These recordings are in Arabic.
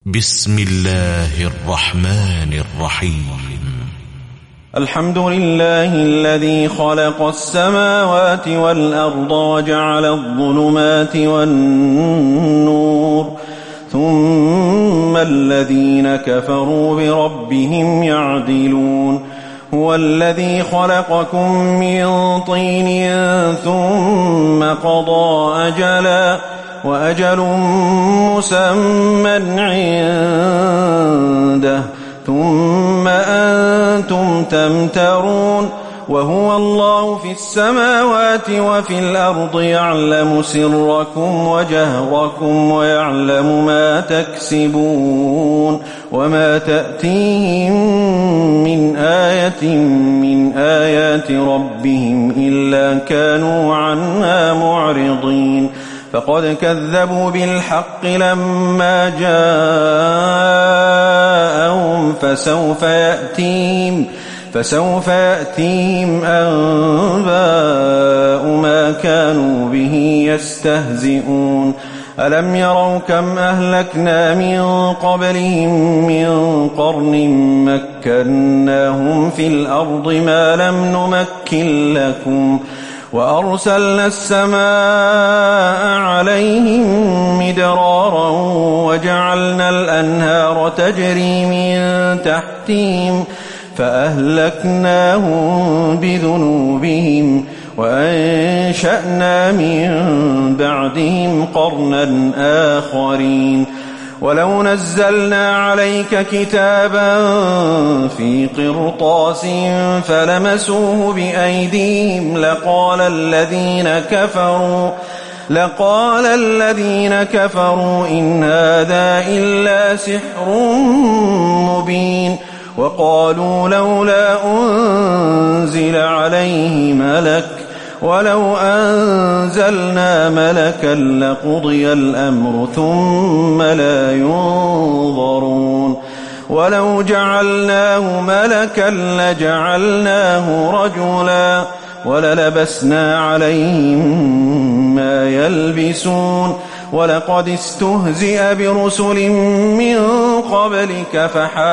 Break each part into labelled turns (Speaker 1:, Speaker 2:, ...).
Speaker 1: بسم الله الرحمن الرحيم.
Speaker 2: الحمد لله الذي خلق السماوات والأرض وجعل الظلمات والنور ثم الذين كفروا بربهم يعدلون. هو الذي خلقكم من طين ثم قضى أجلا وأجل مسمى عنده ثم أنتم تمترون. وهو الله في السماوات وفي الأرض يعلم سركم وجهركم ويعلم ما تكسبون. وما تأتيهم من آية من آيات ربهم إلا كانوا عنها معرضين. فقد كذبوا بالحق لما جاءهم فسوف يأتيهم أنباء ما كانوا به يستهزئون. ألم يروا كم أهلكنا من قبلهم من قرن مكناهم في الأرض ما لم نمكن لكم وأرسلنا السماء عليهم مدرارا وجعلنا الأنهار تجري من تحتهم فأهلكناهم بذنوبهم وأنشأنا من بعدهم قرنا آخرين. ولو نزلنا عليك كتابا في قرطاس فلمسوه بأيديهم لقال الذين كفروا إن هذا إلا سحر مبين. وقالوا لولا أنزل عليه ملك ولو أنزلنا ملكا لقضي الأمر ثم لا ينظرون. ولو جعلناه ملكا لجعلناه رجلا وللبسنا عليهم ما يلبسون. ولقد استهزئ برسل من قبلك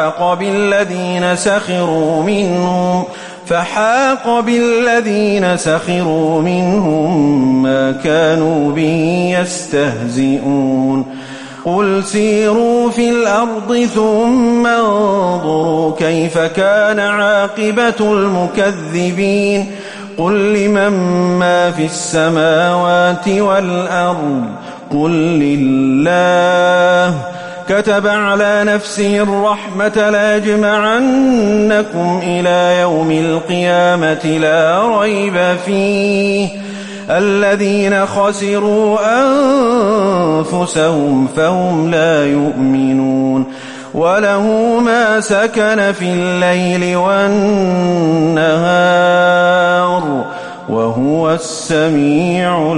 Speaker 2: فحاق بالذين سخروا منهم ما كانوا به يستهزئون. قل سيروا في الأرض ثم انظروا كيف كان عاقبة المكذبين. قل لمن ما في السماوات والأرض قل لله. كتب على نفسه الرحمة ليجمعنكم إلى يوم القيامة لا ريب فيه. الذين خسروا أنفسهم فهم لا يؤمنون. وله ما سكن في الليل والنهار وهو السميع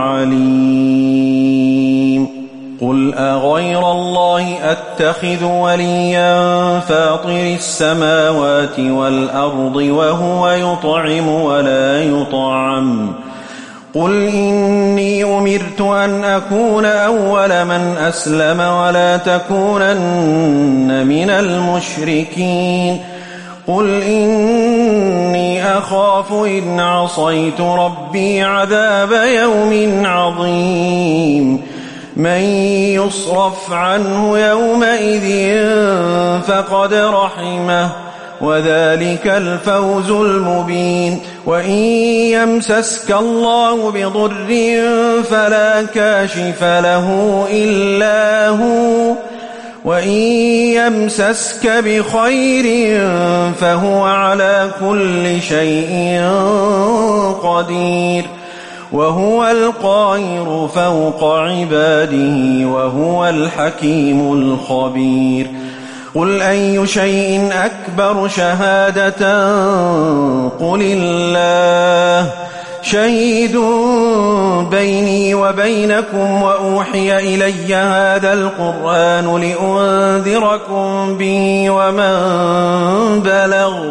Speaker 2: العليم. قل أغير الله أتخذ وليا فاطر السماوات والأرض وهو يطعم ولا يطعم. قل إني أمرت أن أكون أول من أسلم ولا تكونن من المشركين. قل إني أخاف إن عصيت ربي عذاب يوم عظيم. من يصرف عنه يومئذ فقد رحمه وذلك الفوز المبين. وإن يمسسك الله بضر فلا كاشف له إلا هو وإن يمسسك بخير فهو على كل شيء قدير. وهو القاهر فوق عباده وهو الحكيم الخبير. قل أي شيء أكبر شهادة قل الله شهيد بيني وبينكم وأوحي إلي هذا القرآن لأنذركم به ومن بلغ.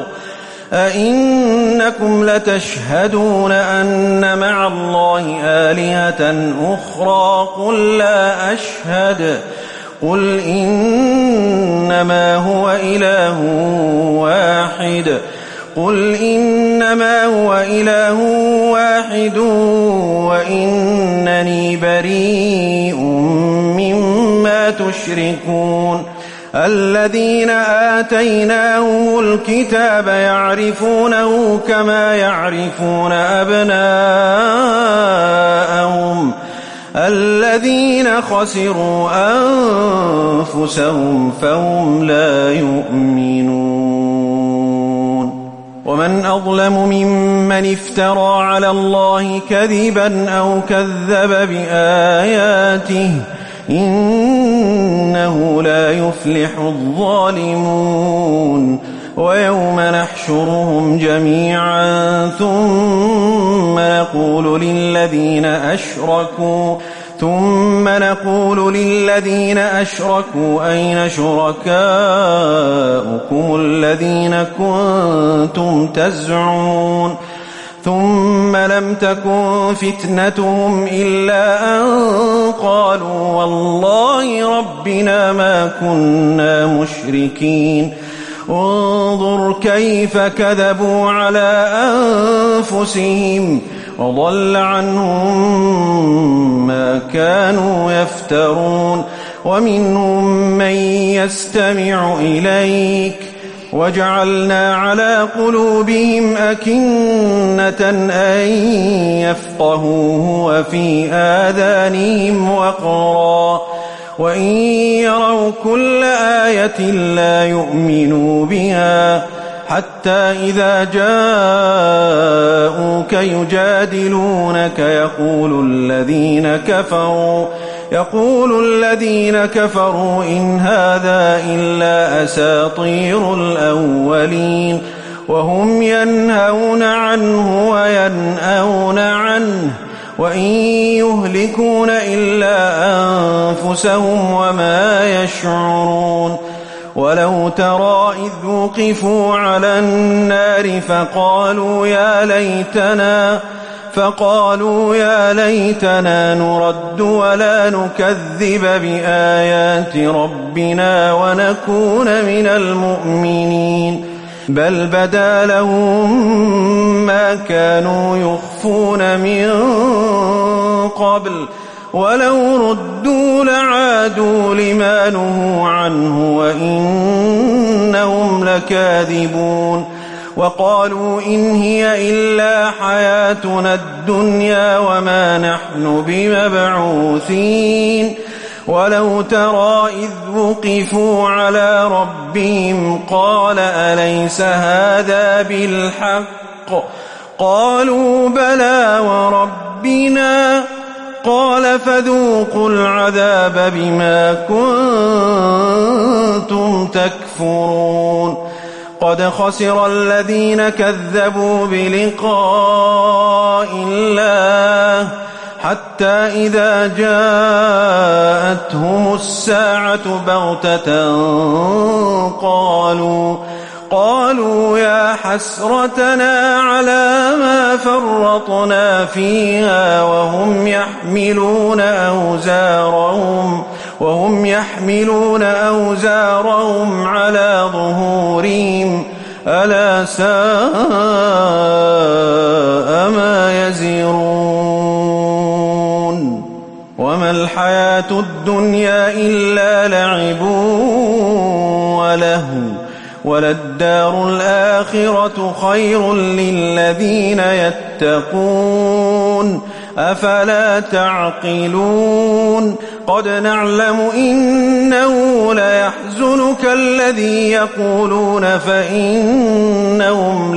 Speaker 2: أئنكم لتشهدون أن مع الله آلهة أخرى قل لا أشهد قل إن إنما هو إله واحد وإنني بريء مما تشركون الذين آتيناهم الكتاب يعرفونه كما يعرفون أبناءهم الذين خسروا أنفسهم فهم لا يؤمنون ومن أظلم ممن افترى على الله كذبا أو كذب بآياته إنه لا يفلح الظالمون ويوم نحشرهم جميعا ثم نقول للذين أشركوا أين شركاؤكم الذين كنتم تزعمون ثم لم تكن فتنتهم إلا أن قالوا والله ربنا ما كنا مشركين انظر كيف كذبوا على أنفسهم وضل عنهم ما كانوا يفترون ومنهم من يستمع إليك وجعلنا على قلوبهم أكنة أن يفقهوه وفي آذانهم وقرا وإن يروا كل آية لا يؤمنوا بها حتى إذا جاءوك يجادلونك يقول الذين كفروا إن هذا إلا أساطير الأولين وهم ينهون عنه وينأون عنه وإن يهلكون إلا أنفسهم وما يشعرون ولو ترى إذ وقفوا على النار فقالوا يا ليتنا نرد ولا نكذب بآيات ربنا ونكون من المؤمنين بل بدا لهم ما كانوا يخفون من قبل ولو ردوا لعادوا لما نهوا عنه وإنهم لكاذبون وقالوا إن هي إلا حياتنا الدنيا وما نحن بمبعوثين ولو ترى إذ وقفوا على ربهم قال أليس هذا بالحق قالوا بلى وربنا قال فذوقوا العذاب بما كنتم تكفرون قد خسر الذين كذبوا بلقاء الله حتى إذا جاءتهم الساعة بغتة قالوا يا حسرتنا على ما فرطنا فيها وهم يحملون أوزارهم على ظهورهم ألا ساء ما يزرون وما الحياة الدنيا إلا لعب ولهو وللدار الآخرة خير للذين يتقون أفلا تعقلون قد نعلم إنه ليحزنك الذي يقولون فإنهم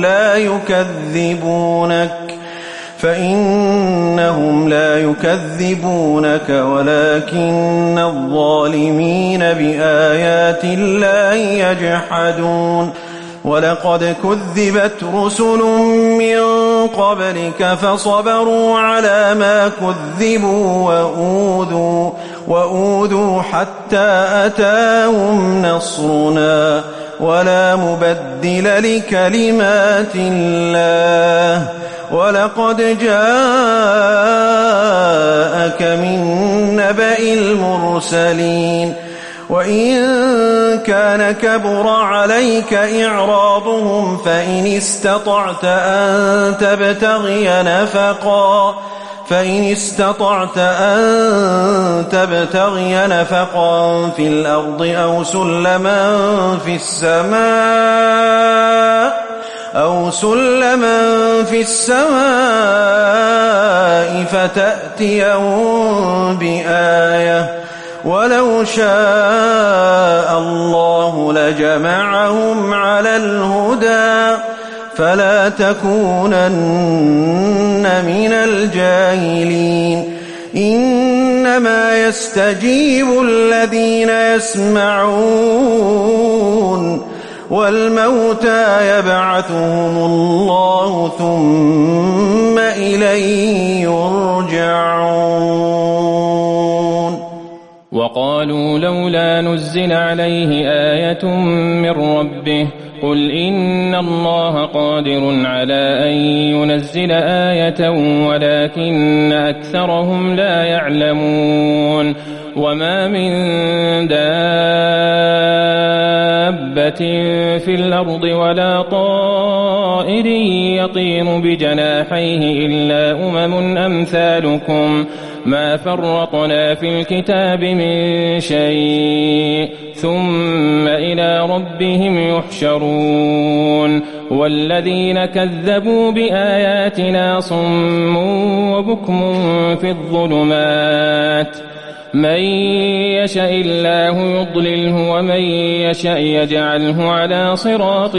Speaker 2: لا يكذبونك ولكن الظالمين بآيات الله يجحدون ولقد كذبت رسل من قبلك فصبروا على ما كذبوا وأوذوا حتى أتاهم نصرنا ولا مبدل لكلمات الله ولقد جاءك من نبأ المرسلين وإن كان كبر عليك إعراضهم فإن استطعت أن تبتغي نفقا في الأرض أو سلما في السماء فتأتيهم بآية ولو شاء الله لجمعهم على الهدى فلا تكونن من الجاهلين إنما يستجيب الذين يسمعون والموتى يبعثهم الله ثم إليه يرجعون
Speaker 3: وقالوا لولا نزل عليه آية من ربه قل إن الله قادر على أن ينزل آية ولكن أكثرهم لا يعلمون وما من دابة في الأرض ولا طائر يطير بجناحيه إلا أمثالكم ما فرطنا في الكتاب من شيء ثم إلى ربهم يحشرون والذين كذبوا بآياتنا صم وبكم في الظلمات من يشاء الله يضلله ومن يشاء يجعله على صراط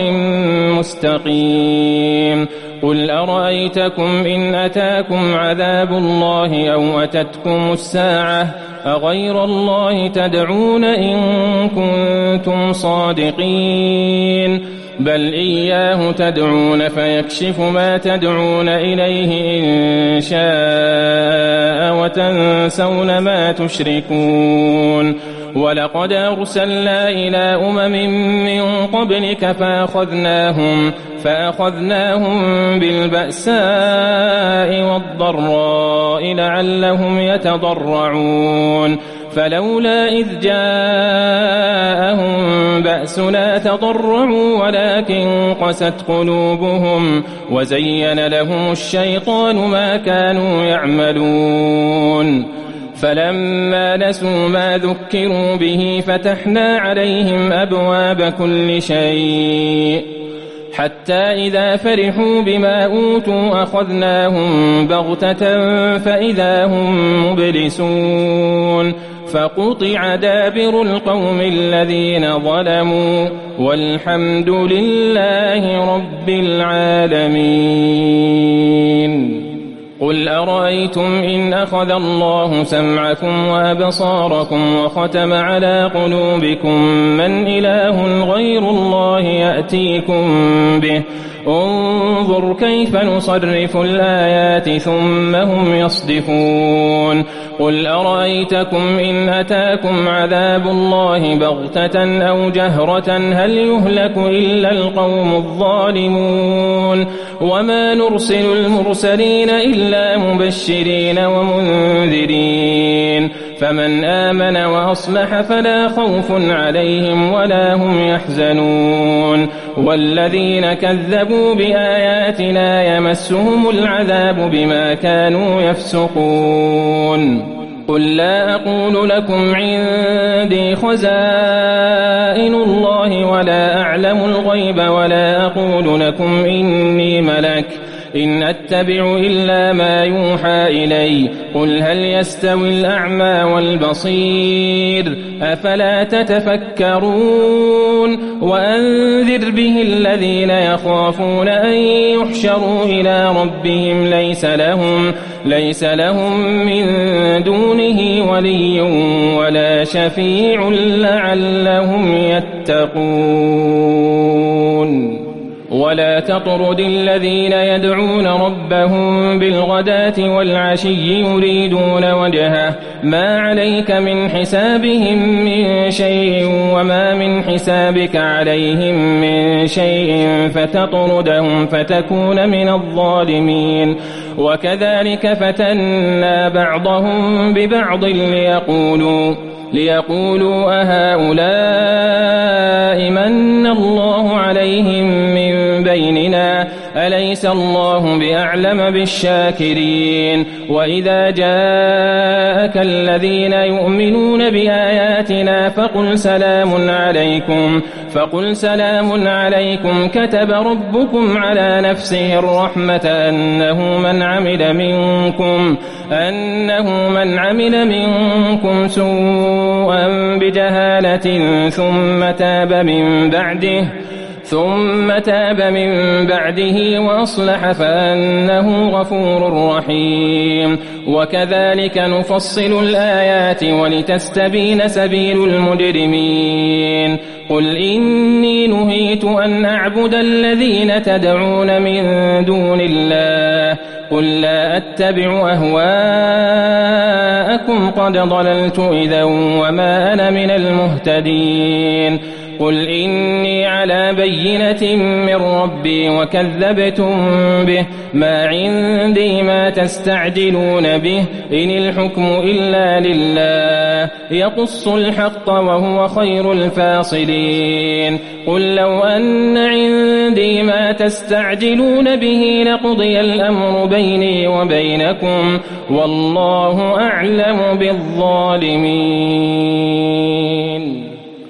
Speaker 3: مستقيم قل أرأيتكم إن أتاكم عذاب الله أو أتتكم الساعة أغير الله تدعون إن كنتم صادقين بل إياه تدعون فيكشف ما تدعون إليه إن شاء وتنسون ما تشركون ولقد أرسلنا إلى من قبلك فأخذناهم بالبأساء والضراء لعلهم يتضرعون فلولا إذ جاءهم بأسنا تضرعوا ولكن قست قلوبهم وزين لهم الشيطان ما كانوا يعملون فلما نسوا ما ذكروا به فتحنا عليهم أبواب كل شيء حتى إذا فرحوا بما أوتوا أخذناهم بغتة فإذا هم مبلسون فقطع دابر القوم الذين ظلموا والحمد لله رب العالمين قل أرأيتم إن أخذ الله سمعكم وأبصاركم وختم على قلوبكم من إله غير الله يأتيكم به انظر كيف نصرف الآيات ثم هم يصدفون قل أرأيتكم إن أتاكم عذاب الله بغتة أو جهرة هل يهلك إلا القوم الظالمون وما نرسل المرسلين إلا مبشرين ومنذرين فمن آمن وأصلح فلا خوف عليهم ولا هم يحزنون والذين كذبوا بآياتنا يمسهم العذاب بما كانوا يفسقون قل لا أقول لكم عندي خزائن الله ولا أعلم الغيب ولا أقول لكم إني ملك إن أتبع إلا ما يوحى إلي قل هل يستوي الأعمى والبصير أفلا تتفكرون وأنذر به الذين يخافون أن يحشروا إلى ربهم ليس لهم من دونه ولي ولا شفيع لعلهم يتقون ولا تطرد الذين يدعون ربهم بالغداة والعشي يريدون وجهه ما عليك من حسابهم من شيء وما من حسابك عليهم من شيء فتطردهم فتكون من الظالمين وكذلك فتنا بعضهم ببعض ليقولوا أهؤلاء أليس الله بأعلم بالشاكرين وإذا جاءك الذين يؤمنون بآياتنا فقل سلام عليكم كتب ربكم على نفسه الرحمة أنه من عمل منكم سوءا بجهالة ثم تاب من بعده وأصلح فأنه غفور رحيم وكذلك نفصل الآيات ولتستبين سبيل المجرمين قل إني نهيت أن أعبد الذين تدعون من دون الله قل لا أتبع أهواءكم قد ضللت إذا وما أنا من المهتدين قل إني على بينة من ربي وكذبتم به ما عندي ما تستعجلون به إن الحكم إلا لله يقص الحق وهو خير الفاصلين قل لو أن عندي ما تستعجلون به لقضي الأمر بيني وبينكم والله أعلم بالظالمين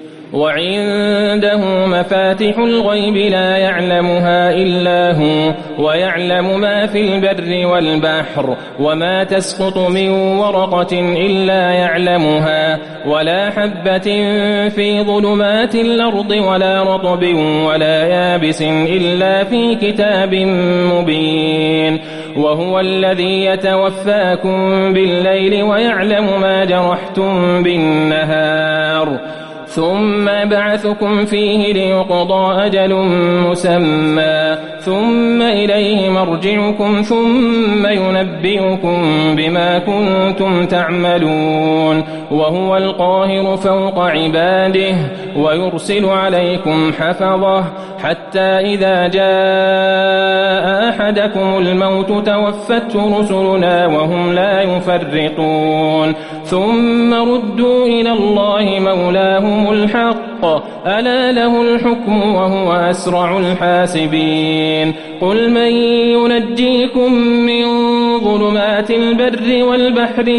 Speaker 3: وعنده مفاتح الغيب لا يعلمها إلا هو ويعلم ما في البر والبحر وما تسقط من ورقة إلا يعلمها ولا حبة في ظلمات الأرض ولا رطب ولا يابس إلا في كتاب مبين وهو الذي يتوفاكم بالليل ويعلم ما جرحتم بالنهار ثم بعثكم فيه ليقضى أجل مسمى ثم إليه مرجعكم ثم ينبئكم بما كنتم تعملون وهو القاهر فوق عباده ويرسل عليكم حفظه حتى إذا جاء أحدكم الموت توفته رسلنا وهم لا يفرطون ثم ردوا إلى الله مولاهم الحق ألا له الحكم وهو أسرع الحاسبين قل من ينجيكم من ظلمات البر والبحر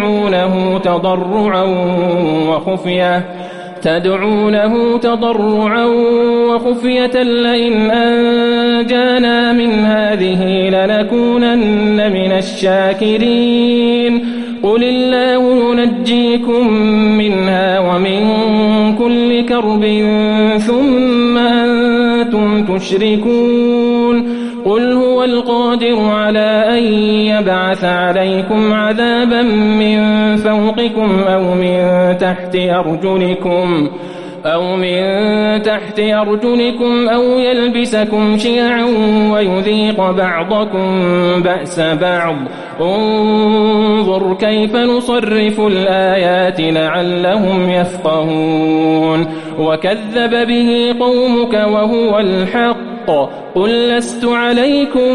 Speaker 3: تدعونه تضرعا وخفية لئن أنجانا من هذه لنكونن من الشاكرين قل الله ينجيكم منها ومن كل كرب ثم أنتم تشركون قل هو القادر على أن يبعث عليكم عذابا من فوقكم أو من تحت أرجلكم أو يلبسكم شيعا ويذيق بعضكم بأس بعض انظر كيف نصرف الآيات لعلهم يفقهون وكذب به قومك وهو الحق قل لست عليكم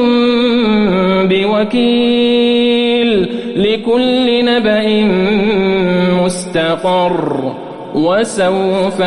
Speaker 3: بوكيل لكل نبأ مستقر وسوف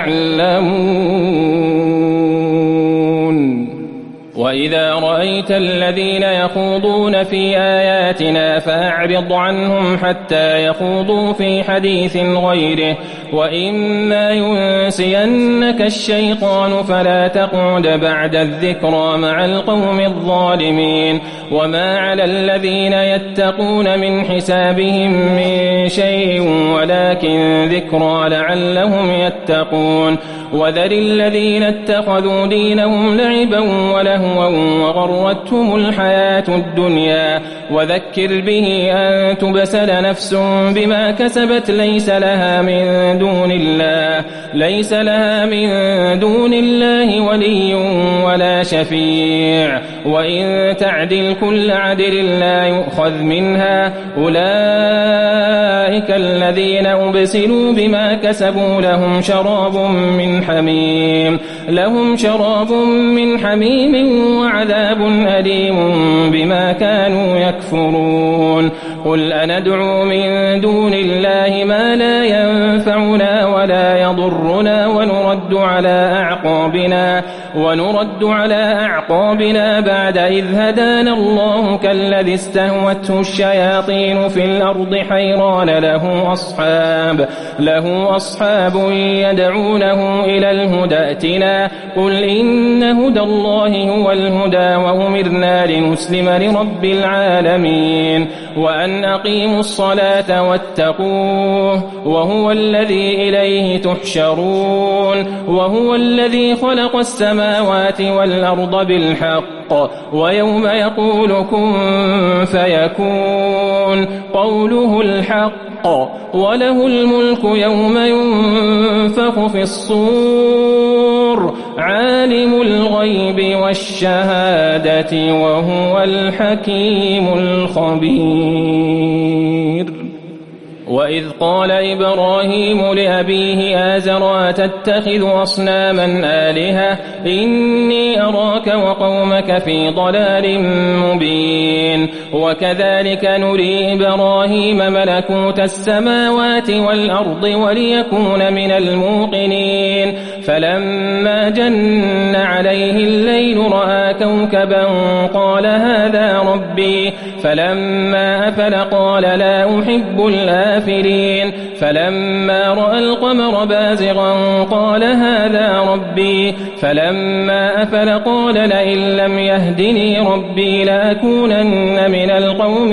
Speaker 3: تعلمون وإذا رأيت الذين يخوضون في آياتنا فأعرض عنهم حتى يخوضوا في حديث غيره وإما ينسينك الشيطان فلا تقعد بعد الذكرى مع القوم الظالمين وما على الذين يتقون من حسابهم من شيء ولكن ذكرى لعلهم يتقون وذر الذين اتخذوا دينهم لعبا ولهوا وغرتهم الحياة الدنيا وذكر به أن تبسل نفس بما كسبت ليس لها من دون الله ولي ولا شفيع وإن تعدل كل عدل لا يؤخذ منها أولئك الذين أبسلوا بما كسبوا لهم شراب من حميم وعذاب أليم بما كانوا يكفرون قل أندعو من دون الله ما لا ينفعنا ولا يضرنا ونرد على أعقابنا بعد إذ هدانا الله كالذي استهوته الشياطين في الأرض حيران له أصحاب يدعونه إلى الهدى ائتنا قل إن هدى الله هو الهدى وأمرنا لنسلم لرب العالمين وأن أقيموا الصلاة واتقوه وهو الذي إليه تحشرون وهو الذي خلق السماوات والأرض بالحق ويوم يقول كن فيكون قوله الحق وله الملك يوم ينفخ في الصور عالم الغيب والشهادة وهو الحكيم الخبير وإذ قال إبراهيم لأبيه آزر أتتخذ أصناما آلهة إني أراك وقومك في ضلال مبين وكذلك نري إبراهيم ملكوت السماوات والأرض وليكون من الموقنين فلما جن عليه الليل رأى كوكبا قال هذا ربي فلما أفل قال لا أحب الآفلين فلما رأى القمر بازغا قال هذا ربي فلما أفل قال لئن لم يهدني ربي لأكونن من القوم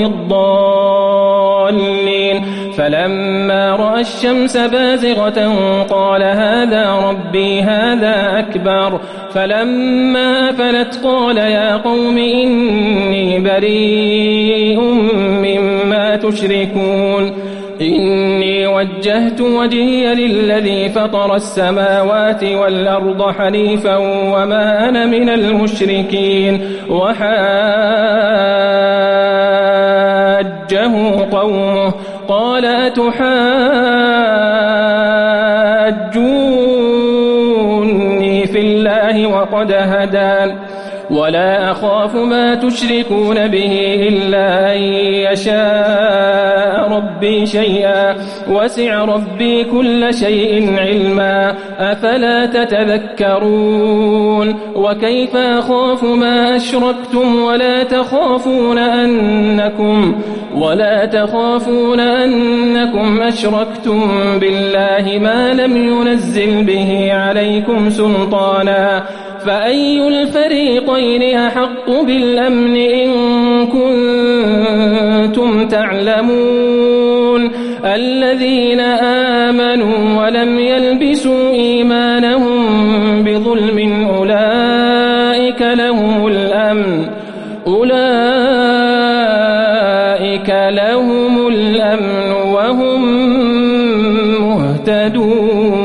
Speaker 3: الضالين فلما رأى الشمس بازغة قال هذا ربي هذا أكبر فلما أفلت قال يا قوم إني بريء مما تشركون إني وجهت وجهي للذي فطر السماوات والأرض حنيفا وما أنا من المشركين وحاجه قومه قال أتحاجوني في الله وقد هدان ولا أخاف ما تشركون به إلا أن يشاء ربي شيئا وسع ربي كل شيء علما أفلا تتذكرون وكيف أخاف ما أشركتم ولا تخافون أنكم أشركتم بالله ما لم ينزل به عليكم سلطانا فأي الفريقين أحق بالأمن إن كنتم تعلمون الذين آمنوا ولم يلبسوا إيمانهم بظلم أولئك لهم الأمن وهم مهتدون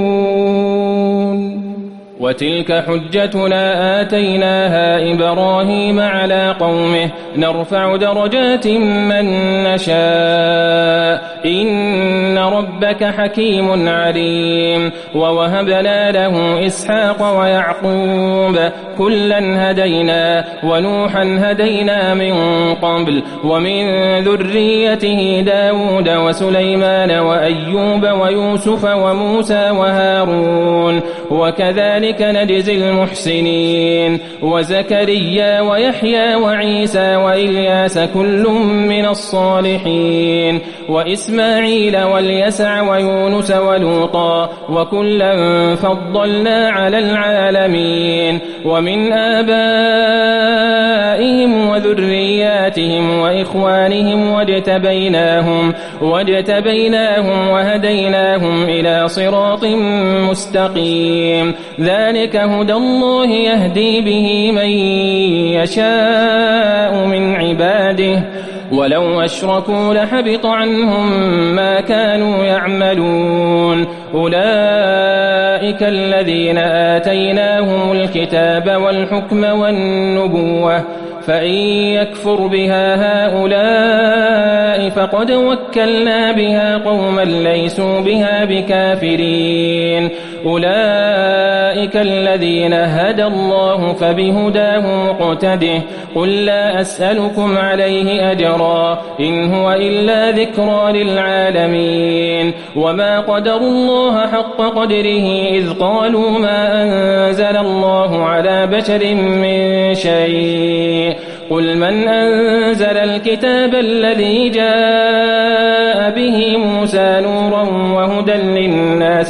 Speaker 3: وتلك حجتنا آتيناها إبراهيم على قومه نرفع درجات من نشاء إن ربك حكيم عليم ووهبنا له إسحاق ويعقوب كلا هدينا ونوحا هدينا من قبل ومن ذريته داود وسليمان وأيوب ويوسف وموسى وهارون وكذلك نجزي المحسنين وزكريا ويحيى وعيسى وإلياس كل من الصالحين وإسماعيل واليسع ويونس ولوطا وكلا فضلنا على العالمين ومن آبائهم وذرياتهم وإخوانهم واجتبيناهم وهديناهم إلى صراط مستقيم ذلك هدى الله يهدي به من يشاء من عباده ولو أشركوا لحبط عنهم ما كانوا يعملون أولئك الذين آتيناهم الكتاب والحكم والنبوة فإن يكفر بها هؤلاء السماء فقد وكلنا بها قوما ليسوا بها بكافرين أولئك الذين هدى الله فبهداه مقتده قل لا أسألكم عليه أجرا إن هو إلا ذكرى للعالمين وما قدروا الله حق قدره إذ قالوا ما أنزل الله على بشر من شيء قل من أنزل الكتاب الذي جاء به موسى نورا وهدى للناس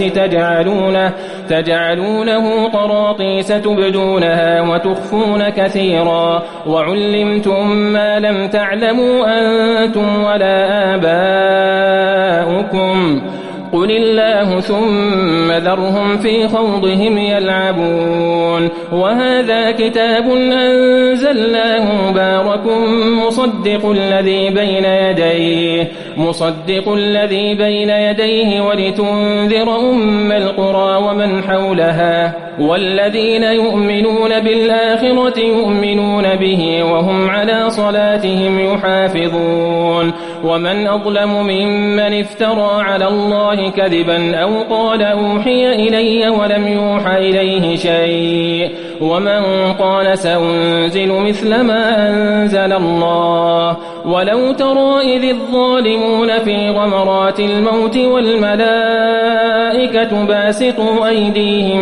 Speaker 3: تجعلونه قراطيس تبدونها وتخفون كثيرا وعلمتم ما لم تعلموا أنتم ولا آباؤكم قل الله ثم ذرهم في خوضهم يلعبون وهذا كتاب أنزلناه مبارك مصدق الذي بين يديه ولتنذر أم القرى ومن حولها والذين يؤمنون بالآخرة يؤمنون به وهم على صلاتهم يحافظون ومن أظلم ممن افترى على الله كذبا أو قال أوحي إلي ولم يوحى إليه شيء ومن قال سأنزل مثل ما أنزل الله ولو ترى إذ الظالمون في غمرات الموت والملائكة باسطوا أيديهم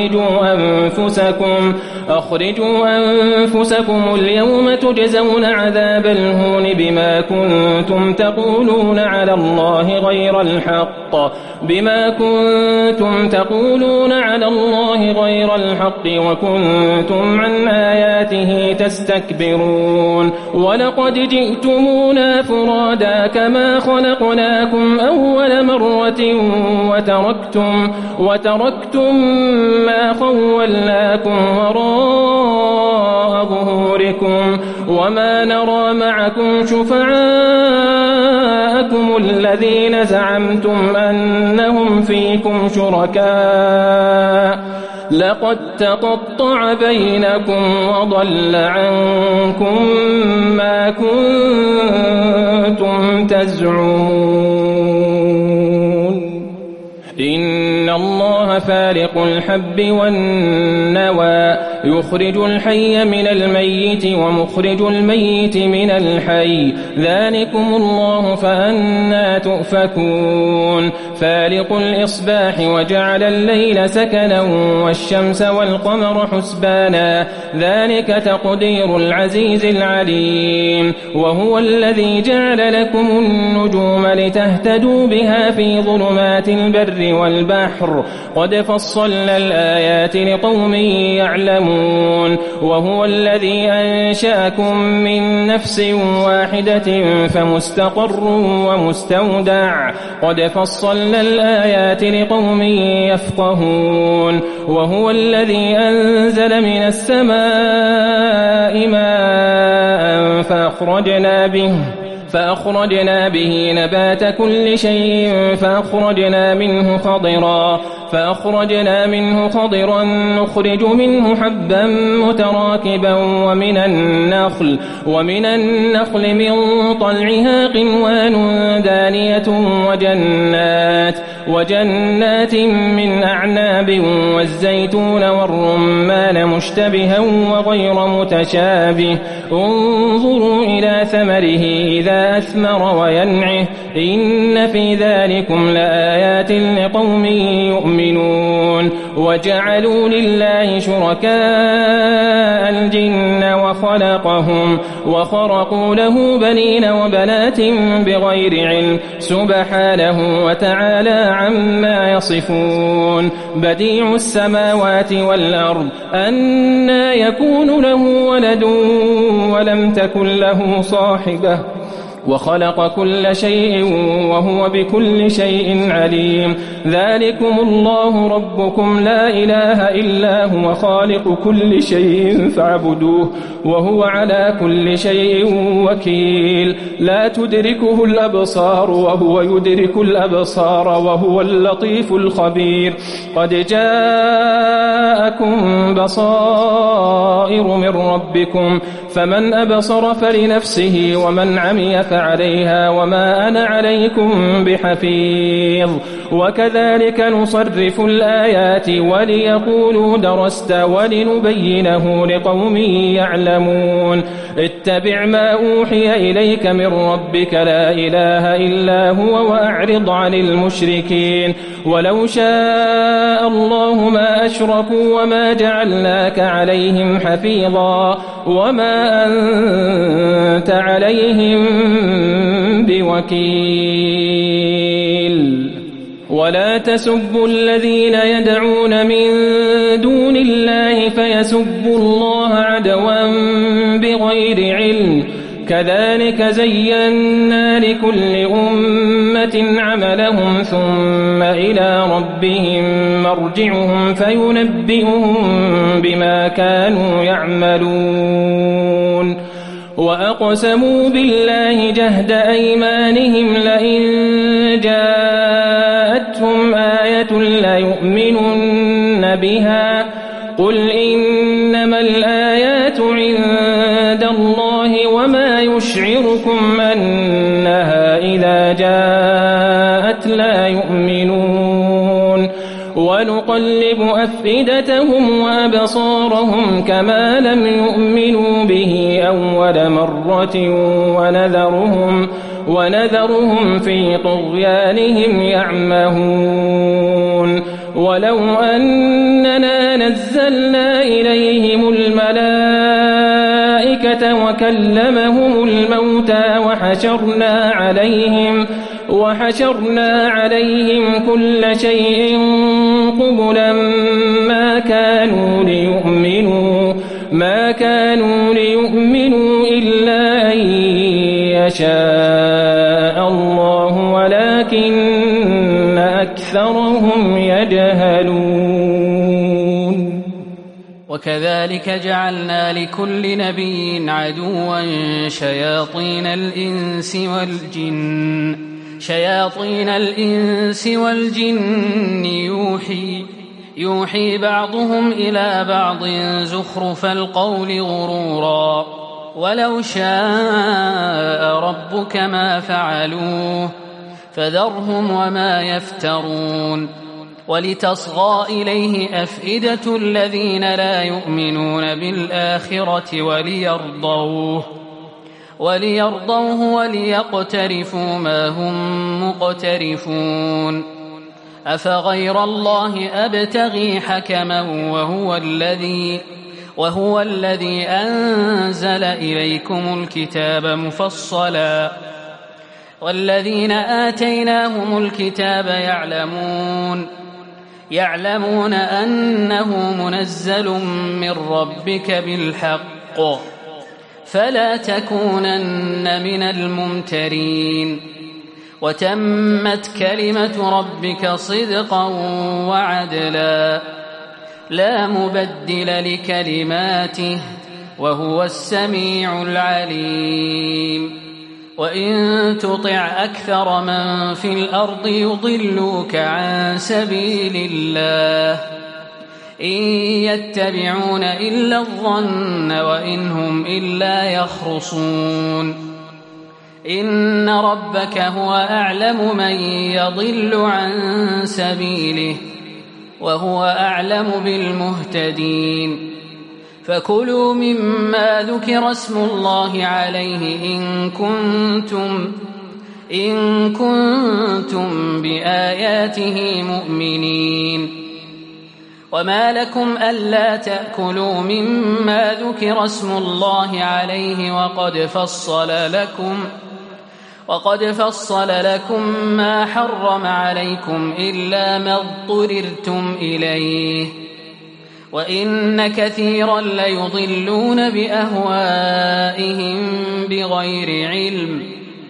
Speaker 3: أخرجوا أنفسكم اليوم تجزون عذاب الهون بما كنتم تقولون على الله غير الحق وكنتم عن آياته تستكبرون ولقد جئتمونا فرادا كما خلقناكم أول مرة وتركتم ما خولناكم وراء ظهوركم وما نرى معكم شفعاءكم الذين زعمتم أنهم فيكم شركاء لقد تقطع بينكم وضل عنكم ما كنتم تزعمون إن الله فارق الحب والنوى يخرج الحي من الميت ومخرج الميت من الحي ذلكم الله فأنى تؤفكون فالق الإصباح وجعل الليل سكنا والشمس والقمر حسبانا ذلك تقدير العزيز العليم وهو الذي جعل لكم النجوم لتهتدوا بها في ظلمات البر والبحر قد فصلنا الآيات لقوم يعلمون وهو الذي أنشأكم من نفس واحدة فمستقر ومستودع قد فصلنا الآيات لقوم يفقهون وهو الذي أنزل من السماء ماء فأخرجنا به نبات كل شيء فأخرجنا منه خضرا نخرج منه حبا متراكبا ومن النخل من طلعها قنوان دانية وجنات من أعناب والزيتون والرمان مشتبها وغير متشابه انظروا إلى ثمره إذا أثمر وينعه إن في ذلكم لآيات لقوم يؤمنون وجعلوا لله شركاء الجن وخرقوا له بنين وبنات بغير علم سبحانه وتعالى عما يصفون بديع السماوات والأرض أنى يكون له ولد ولم تكن له صاحبة وخلق كل شيء وهو بكل شيء عليم ذلكم الله ربكم لا إله إلا هو خالق كل شيء فاعبدوه وهو على كل شيء وكيل لا تدركه الأبصار وهو يدرك الأبصار وهو اللطيف الخبير قد جاءكم بصائر من ربكم فمن أبصر فلنفسه ومن عمي فعليها وما أنا عليكم بحفيظ وكذلك نصرف الآيات وليقولوا درست ولنبينه لقوم يعلمون اتبع ما أوحي إليك من ربك لا إله إلا هو وأعرض عن المشركين ولو شاء الله ما أشركوا وما جعلناك عليهم حفيظا وما أنت عليهم بوكيل ولا تسبوا الذين يدعون من دون الله فيسبوا الله عدوا بغير علم كذلك زينا لكل أمة عملهم ثم إلى ربهم مرجعهم فينبئهم بما كانوا يعملون وأقسموا بالله جهد أيمانهم لئن جاءتهم آية ليؤمنن بها قل إنما الآيات عند الله وما يشعركم أنها إذا جاءت لا يؤمنون ونقلب أفئدتهم وأبصارهم كما لم يؤمنوا به أول مرة ونذرهم في طغيانهم يعمهون ولو أننا نزلنا إليهم الملائكة وكلمهم الموتى وحشرنا عليهم كل شيء قبلا ما كانوا ليؤمنوا إلا أن يشاء الله ولكن أكثرهم يجهلون
Speaker 4: وكذلك جعلنا لكل نبي عدوا شياطين الإنس والجن يوحي بعضهم إلى بعض زخرف القول غرورا ولو شاء ربك ما فعلوه فذرهم وما يفترون ولتصغى إليه أفئدة الذين لا يؤمنون بالآخرة وليرضوه وليقترفوا ما هم مقترفون أفغير الله أبتغي حكما وهو الذي أنزل إليكم الكتاب مفصلا والذين آتيناهم الكتاب يعلمون أنه منزل من ربك بالحق فلا تكونن من الممترين وتمت كلمة ربك صدقا وعدلا لا مبدل لكلماته وهو السميع العليم وإن تطع أكثر من في الأرض يضلوك عن سبيل الله إن يتبعون إلا الظن وإن هم إلا يخرصون إن ربك هو أعلم من يضل عن سبيله وهو أعلم بالمهتدين فكلوا مما ذكر اسم الله عليه إن كنتم بآياته مؤمنين وما لكم ألا تأكلوا مما ذكر اسم الله عليه وقد فصل لكم ما حرم عليكم إلا ما اضطررتم إليه وإن كثيرا ليضلون بأهوائهم بغير علم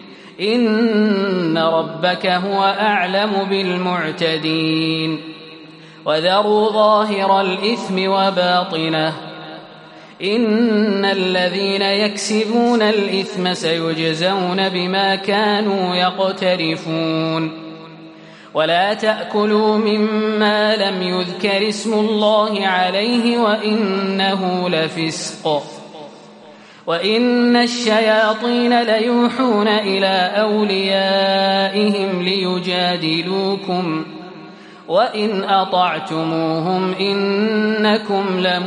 Speaker 4: إن ربك هو أعلم بالمعتدين وذروا ظاهر الإثم وباطنه إن الذين يكسبون الإثم سيجزون بما كانوا يقترفون ولا تأكلوا مما لم يذكر اسم الله عليه وإنه لفسق وإن الشياطين ليوحون إلى أوليائهم ليجادلوكم وإن أطعتموهم إنكم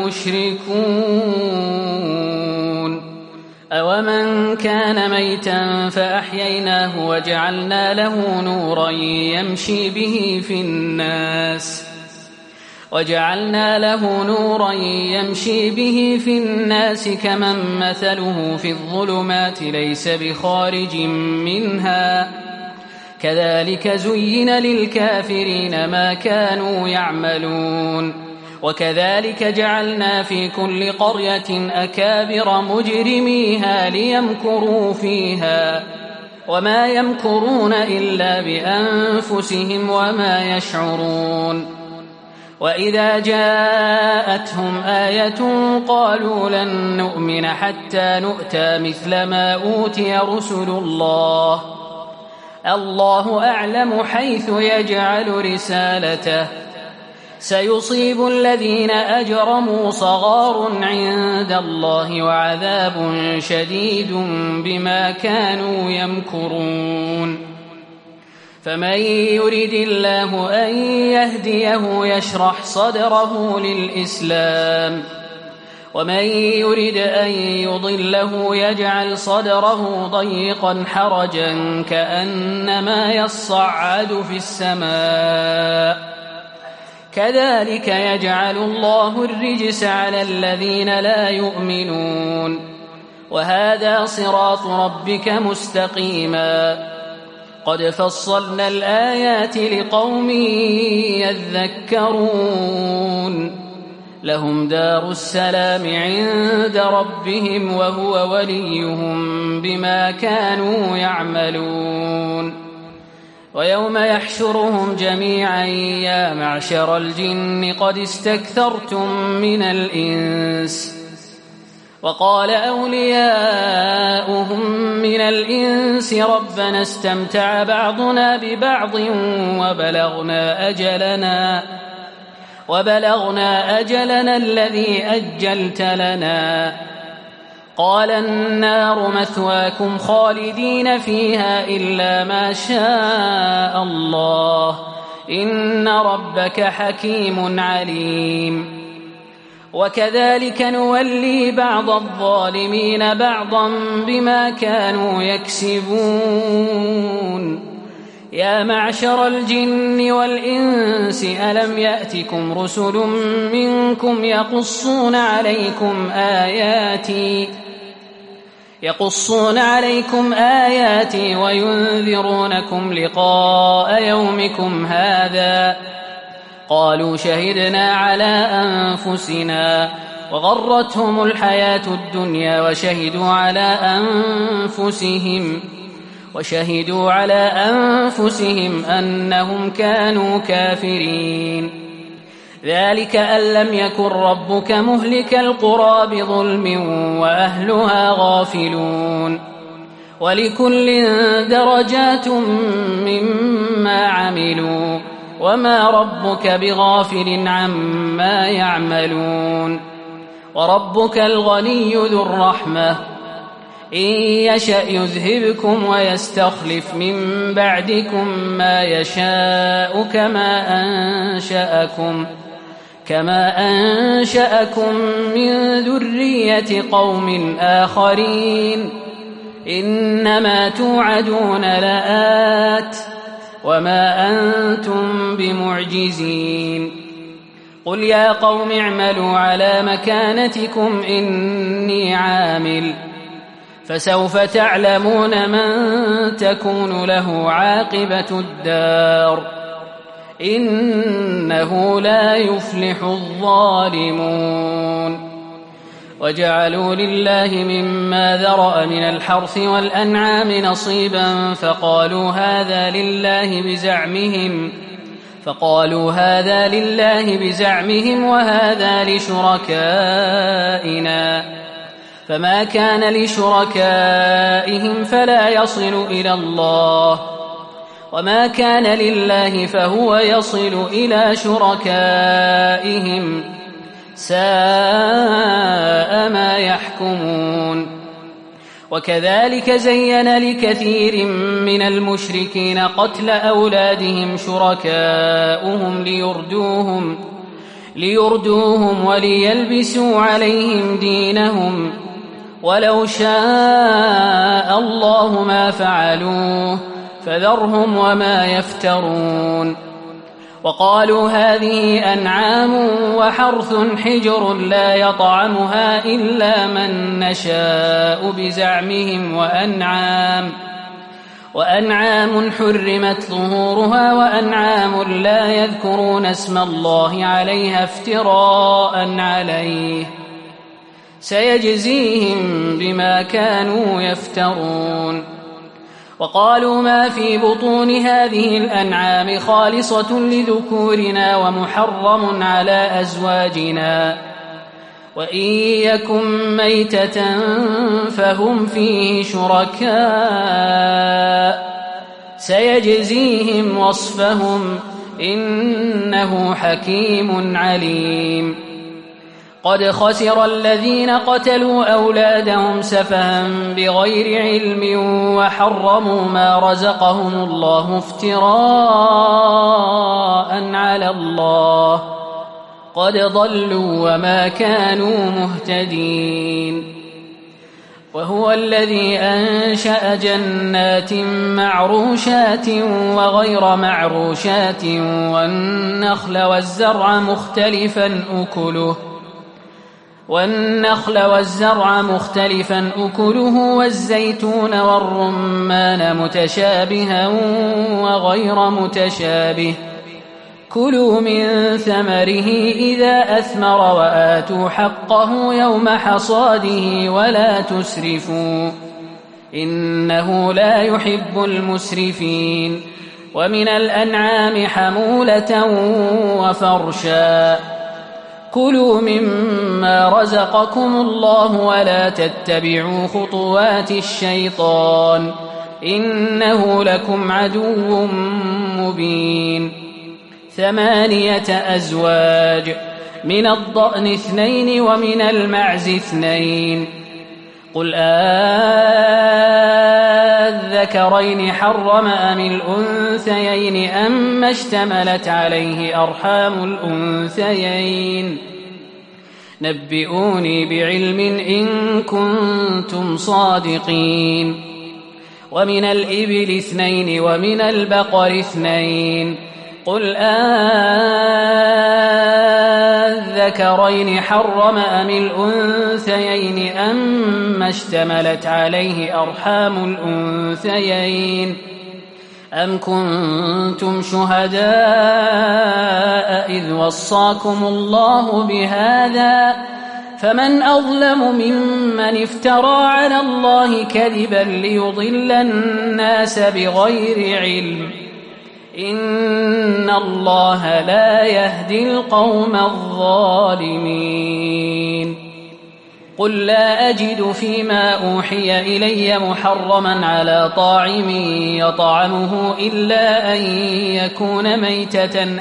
Speaker 4: لمشركون أومن كان ميتا فأحييناه وجعلنا له نورا يمشي به في الناس كمن مثله في الظلمات ليس بخارج منها كذلك زين للكافرين ما كانوا يعملون وكذلك جعلنا في كل قرية أكابر مجرميها ليمكروا فيها وما يمكرون إلا بأنفسهم وما يشعرون وإذا جاءتهم آية قالوا لن نؤمن حتى نؤتى مثل ما أوتي رسل الله أعلم حيث يجعل رسالته سيصيب الذين أجرموا صغار عند الله وعذاب شديد بما كانوا يمكرون فمن يرد الله أن يهديه يشرح صدره للإسلام ومن يرد أن يضله يجعل صدره ضيقا حرجا كأنما يصعد في السماء كذلك يجعل الله الرجس على الذين لا يؤمنون وهذا صراط ربك مستقيما قد فصلنا الآيات لقوم يذكرون لهم دار السلام عند ربهم وهو وليهم بما كانوا يعملون ويوم يحشرهم جميعا يا معشر الجن قد استكثرتم من الإنس وقال أولياؤهم من الإنس ربنا استمتع بعضنا ببعض وبلغنا أجلنا الذي أجلت لنا قال النار مثواكم خالدين فيها إلا ما شاء الله إن ربك حكيم عليم وكذلك نولي بعض الظالمين بعضا بما كانوا يكسبون يا معشر الجن والإنس ألم يأتكم رسل منكم يقصون عليكم آياتي وينذرونكم لقاء يومكم هذا قالوا شهدنا على أنفسنا وغرتهم الحياة الدنيا وشهدوا على أنفسهم أنهم كانوا كافرين ذلك أن لم يكن ربك مهلك القرى بظلم وأهلها غافلون ولكل درجات مما عملوا وما ربك بغافل عما يعملون وربك الغني ذو الرحمة إن يشأ يذهبكم ويستخلف من بعدكم ما يشاء كما أنشأكم من ذرية قوم آخرين إنما توعدون لآت وما أنتم بمعجزين قل يا قوم اعملوا على مكانتكم إني عامل فسوف تعلمون من تكون له عاقبة الدار إنه لا يفلح الظالمون وجعلوا لله مما ذرأ من الحرث والأنعام نصيبا فقالوا هذا لله بزعمهم وهذا لشركائنا فما كان لشركائهم فلا يصل إلى الله وما كان لله فهو يصل إلى شركائهم ساء ما يحكمون وكذلك زين لكثير من المشركين قتل أولادهم شركاؤهم ليردوهم وليلبسوا عليهم دينهم ولو شاء الله ما فعلوه فذرهم وما يفترون. وقالوا هذه أنعام وحرث حجر لا يطعمها إلا من نشاء بزعمهم وأنعام حرمت ظهورها وأنعام لا يذكرون اسم الله عليها افتراء عليه سيجزيهم بما كانوا يفترون. وقالوا ما في بطون هذه الأنعام خالصة لذكورنا ومحرم على أزواجنا وإن يكن ميتة فهم فيه شركاء سيجزيهم وصفهم إنه حكيم عليم. قد خسر الذين قتلوا أولادهم سفها بغير علم وحرموا ما رزقهم الله افتراء على الله قد ضلوا وما كانوا مهتدين. وهو الذي أنشأ جنات معروشات وغير معروشات والنخل والزرع مختلفا أكله والزيتون والرمان متشابها وغير متشابه كلوا من ثمره إذا أثمر وآتوا حقه يوم حصاده ولا تسرفوا إنه لا يحب المسرفين. ومن الأنعام حمولة وفرشا كلوا مما رزقكم الله ولا تتبعوا خطوات الشيطان إنه لكم عدو مبين. 8 أزواج من الضأن 2 ومن المعز 2 قل الذكرين حرم أم الأنثيين أما اشتملت عليه أرحام الأنثيين نبئوني بعلم إن كنتم صادقين. ومن الإبل 2 ومن البقر 2 قل الذكرين حرم أم الأنثيين أما اشتملت عليه أرحام الأنثيين أم كنتم شهداء إذ وصاكم الله بهذا فمن أظلم ممن افترى على الله كذبا ليضل الناس بغير علم إن الله لا يهدي القوم الظالمين. قل لا أجد فيما أوحي إلي محرما على طاعم يطعمه إلا أن يكون ميتة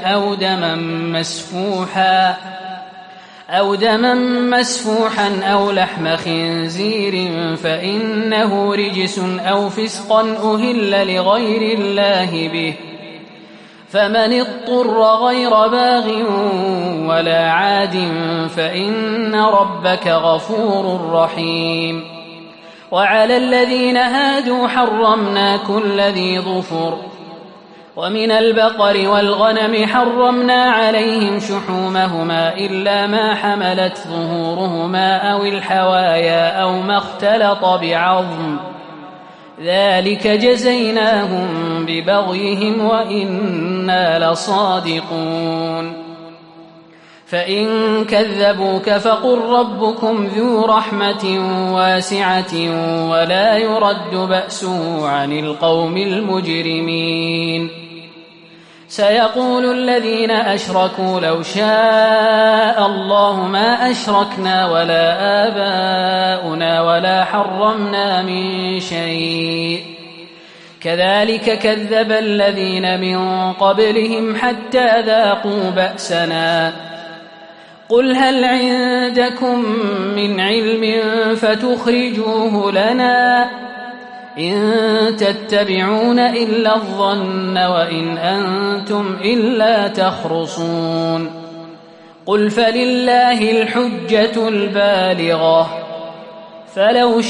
Speaker 4: أو دما مسفوحا أو لحم خنزير فإنه رجس أو فسقا أهل لغير الله به فمن اضطر غير باغ ولا عاد فإن ربك غفور رحيم. وعلى الذين هادوا حرمنا كل ذي ظفر ومن البقر والغنم حرمنا عليهم شحومهما إلا ما حملت ظهورهما أو الحوايا أو ما اختلط بعظم ذلك جزيناهم ببغيهم وإنا لصادقون. فإن كذبوك فقل ربكم ذو رحمة واسعة ولا يرد بأسه عن القوم المجرمين. سيقول الذين أشركوا لو شاء الله ما أشركنا ولا آباؤنا ولا حرمنا من شيء كذلك كذب الذين من قبلهم حتى ذاقوا بأسنا قل هل عندكم من علم فتخرجوه لنا إن تتبعون إلا الظن وإن أنتم إلا تخرصون قل فلله الحجة البالغة فلو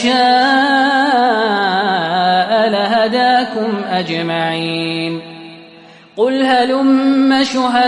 Speaker 4: شاء لهداكم أجمعين قل هلم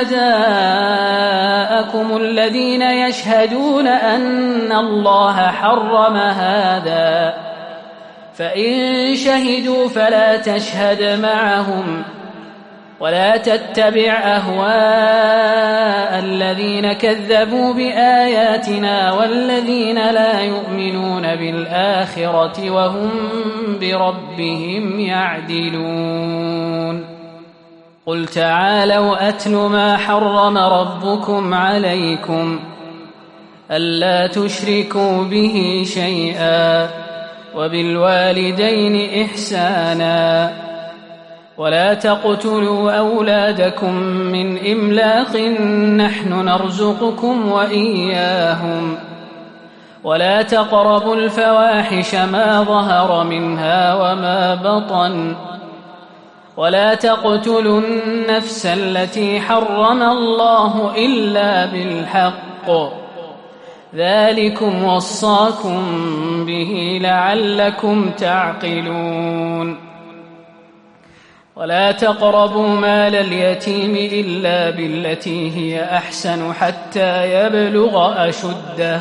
Speaker 4: شهداءكم الذين يشهدون أن الله حرم هذا فإن شهدوا فلا تشهد معهم ولا تتبع أهواء الذين كذبوا بآياتنا والذين لا يؤمنون بالآخرة وهم بربهم يعدلون قل تعالوا أتل ما حرم ربكم عليكم ألا تشركوا به شيئا وبالوالدين إحسانا ولا تقتلوا أولادكم من إملاق نحن نرزقكم وإياهم ولا تقربوا الفواحش ما ظهر منها وما بطن ولا تقتلوا النفس التي حرم الله إلا بالحق ذلكم وصاكم به لعلكم تعقلون ولا تقربوا مال اليتيم إلا بالتي هي أحسن حتى يبلغ أشده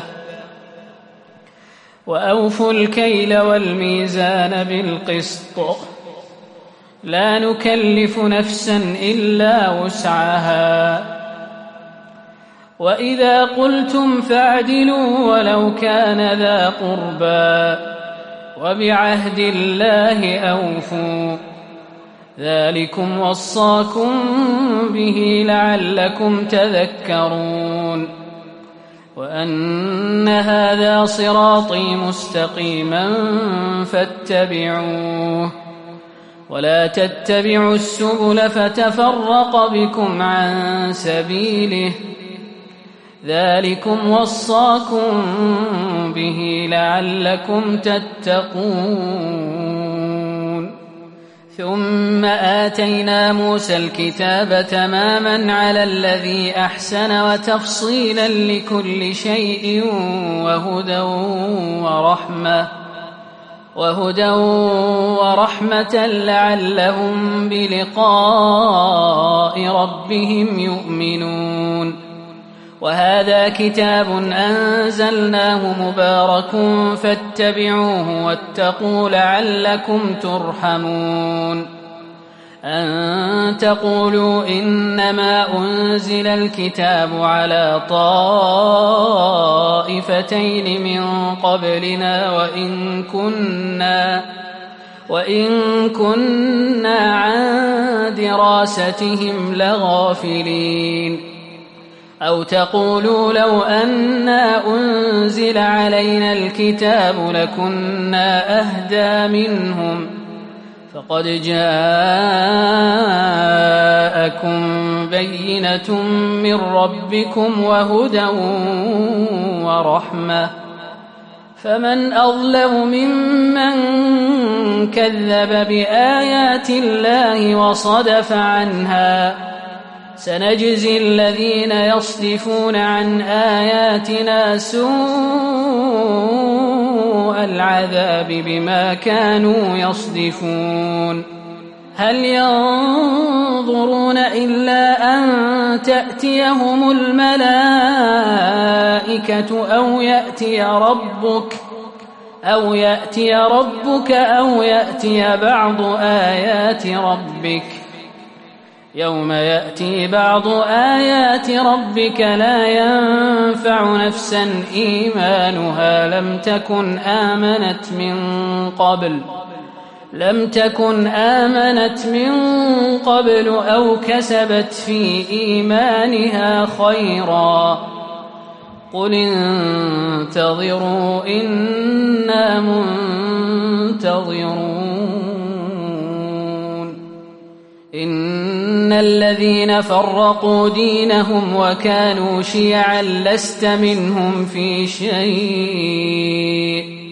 Speaker 4: وأوفوا الكيل والميزان بالقسط لا نكلف نفسا إلا وسعها وإذا قلتم فاعدلوا ولو كان ذا قربى وبعهد الله أوفوا ذلكم وصاكم به لعلكم تذكرون وأن هذا صراطي مستقيما فاتبعوه ولا تتبعوا السبل فتفرق بكم عن سبيله ذلكم وصاكم به لعلكم تتقون ثم آتينا موسى الكتاب تماما على الذي أحسن وتفصيلا لكل شيء وهدى ورحمة لعلهم بلقاء ربهم يؤمنون وهذا كتاب أنزلناه مبارك فاتبعوه واتقوا لعلكم ترحمون أن تقولوا إنما أنزل الكتاب على طائفتين من قبلنا وإن كنا عن دراستهم لغافلين أو تقولوا لو أنا أنزل علينا الكتاب لكنا أهدى منهم فقد جاءكم بينة من ربكم وهدى ورحمة فمن أظلم ممن كذب بآيات الله وصدف عنها سنجزي الذين يصدفون عن آياتنا سوء العذاب بما كانوا يصدفون هل ينظرون إلا أن تأتيهم الملائكة أو يأتي ربك أو يأتي بعض آيات ربك يوم يأتي بعض آيات ربك لا ينفع نفسا إيمانها لم تكن آمنت من قبل أو كسبت في إيمانها خيرا قل انتظروا إنا منتظرون إن الذين فرقوا دينهم وكانوا شيعا لست منهم في شيء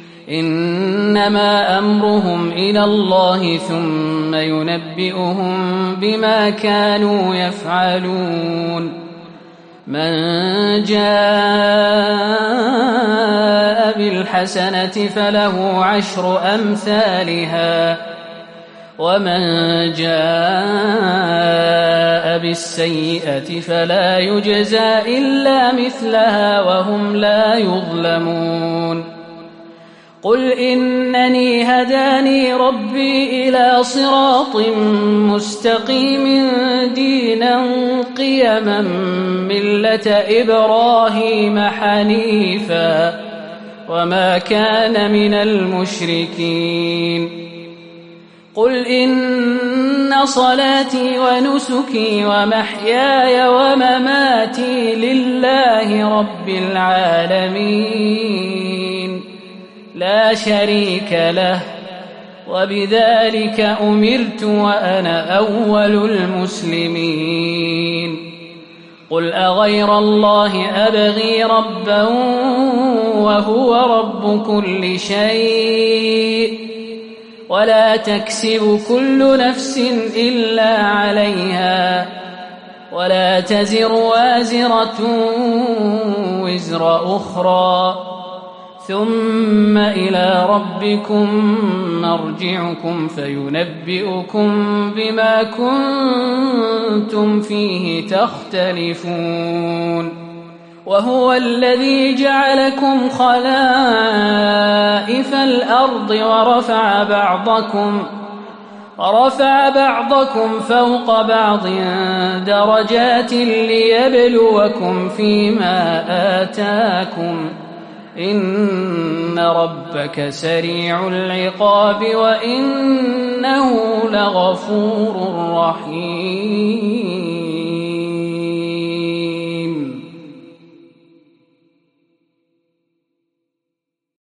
Speaker 4: إنما أمرهم إلى الله ثم ينبئهم بما كانوا يفعلون من جاء بالحسنة فله 10 أمثالها ومن جاء بالسيئة فلا يجزى إلا مثلها وهم لا يظلمون قل إنني هداني ربي إلى صراط مستقيم دينا قيما ملة إبراهيم حنيفا وما كان من المشركين قل إن صلاتي ونسكي ومحياي ومماتي لله رب العالمين لا شريك له وبذلك أمرت وأنا أول المسلمين قل أغير الله أبغي ربا وهو رب كل شيء ولا تكسب كل نفس إلا عليها ولا تزر وازرة وزر أخرى ثم إلى ربكم مرجعكم فينبئكم بما كنتم فيه تختلفون وهو الذي جعلكم خلائف الأرض ورفع بعضكم فوق بعض درجات ليبلوكم فيما آتاكم إن ربك سريع العقاب وإنه لغفور رحيم